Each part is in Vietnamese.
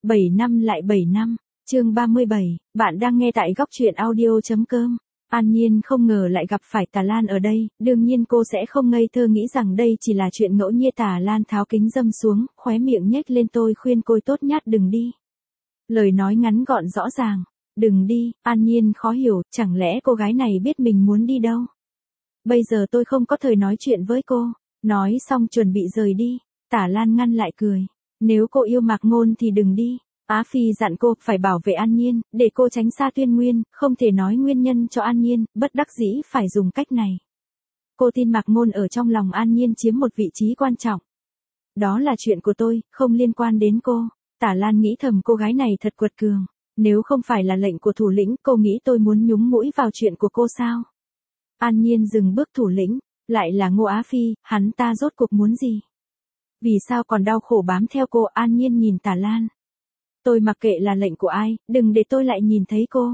7 năm lại 7 năm, chương 37, bạn đang nghe tại góc truyện audio.com. An Nhiên không ngờ lại gặp phải Tà Lan ở đây, đương nhiên cô sẽ không ngây thơ nghĩ rằng đây chỉ là chuyện ngẫu nhiên. Tà Lan tháo kính dâm xuống, khóe miệng nhếch lên, tôi khuyên cô tốt nhất đừng đi. Lời nói ngắn gọn rõ ràng, đừng đi. An Nhiên khó hiểu, chẳng lẽ cô gái này biết mình muốn đi đâu? Bây giờ tôi không có thời nói chuyện với cô. Nói xong chuẩn bị rời đi, Tà Lan ngăn lại cười. Nếu cô yêu Mạc Ngôn thì đừng đi. Á Phi dặn cô phải bảo vệ An Nhiên, để cô tránh xa Tuyên Nguyên, không thể nói nguyên nhân cho An Nhiên, bất đắc dĩ phải dùng cách này. Cô tin Mạc Ngôn ở trong lòng An Nhiên chiếm một vị trí quan trọng. Đó là chuyện của tôi, không liên quan đến cô. Tả Lan nghĩ thầm cô gái này thật quật cường. Nếu không phải là lệnh của thủ lĩnh, cô nghĩ tôi muốn nhúng mũi vào chuyện của cô sao? An Nhiên dừng bước. Thủ lĩnh, lại là Ngô Á Phi, hắn ta rốt cuộc muốn gì? Vì sao còn đau khổ bám theo cô? An Nhiên nhìn Tả Lan. Tôi mặc kệ là lệnh của ai, đừng để tôi lại nhìn thấy cô.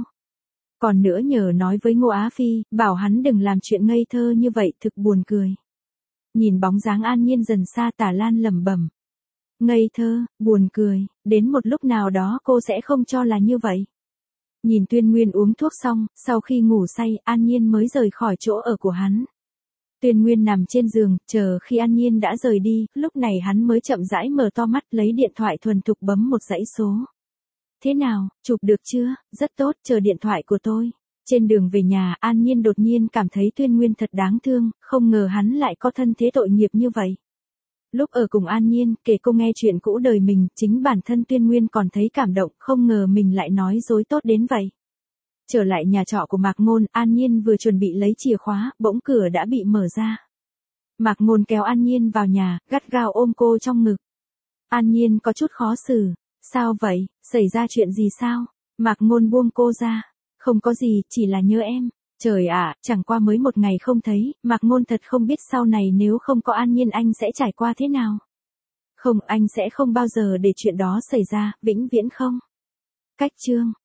Còn nữa nhờ nói với Ngô Á Phi, bảo hắn đừng làm chuyện ngây thơ như vậy, thực buồn cười. Nhìn bóng dáng An Nhiên dần xa, Tả Lan lẩm bẩm. Ngây thơ, buồn cười, đến một lúc nào đó cô sẽ không cho là như vậy. Nhìn Tuyên Nguyên uống thuốc xong, sau khi ngủ say, An Nhiên mới rời khỏi chỗ ở của hắn. Tuyên Nguyên nằm trên giường, chờ khi An Nhiên đã rời đi, lúc này hắn mới chậm rãi mở to mắt, lấy điện thoại thuần thục bấm một dãy số. Thế nào, chụp được chưa? Rất tốt, chờ điện thoại của tôi. Trên đường về nhà, An Nhiên đột nhiên cảm thấy Tuyên Nguyên thật đáng thương, không ngờ hắn lại có thân thế tội nghiệp như vậy. Lúc ở cùng An Nhiên, kể cô nghe chuyện cũ đời mình, chính bản thân Tuyên Nguyên còn thấy cảm động, không ngờ mình lại nói dối tốt đến vậy. Trở lại nhà trọ của Mạc Ngôn, An Nhiên vừa chuẩn bị lấy chìa khóa, bỗng cửa đã bị mở ra. Mạc Ngôn kéo An Nhiên vào nhà, gắt gao ôm cô trong ngực. An Nhiên có chút khó xử. Sao vậy, xảy ra chuyện gì sao? Mạc Ngôn buông cô ra. Không có gì, chỉ là nhớ em. Trời ạ, chẳng qua mới một ngày không thấy, Mạc Ngôn thật không biết sau này nếu không có An Nhiên anh sẽ trải qua thế nào. Không, anh sẽ không bao giờ để chuyện đó xảy ra, vĩnh viễn không. Cách chương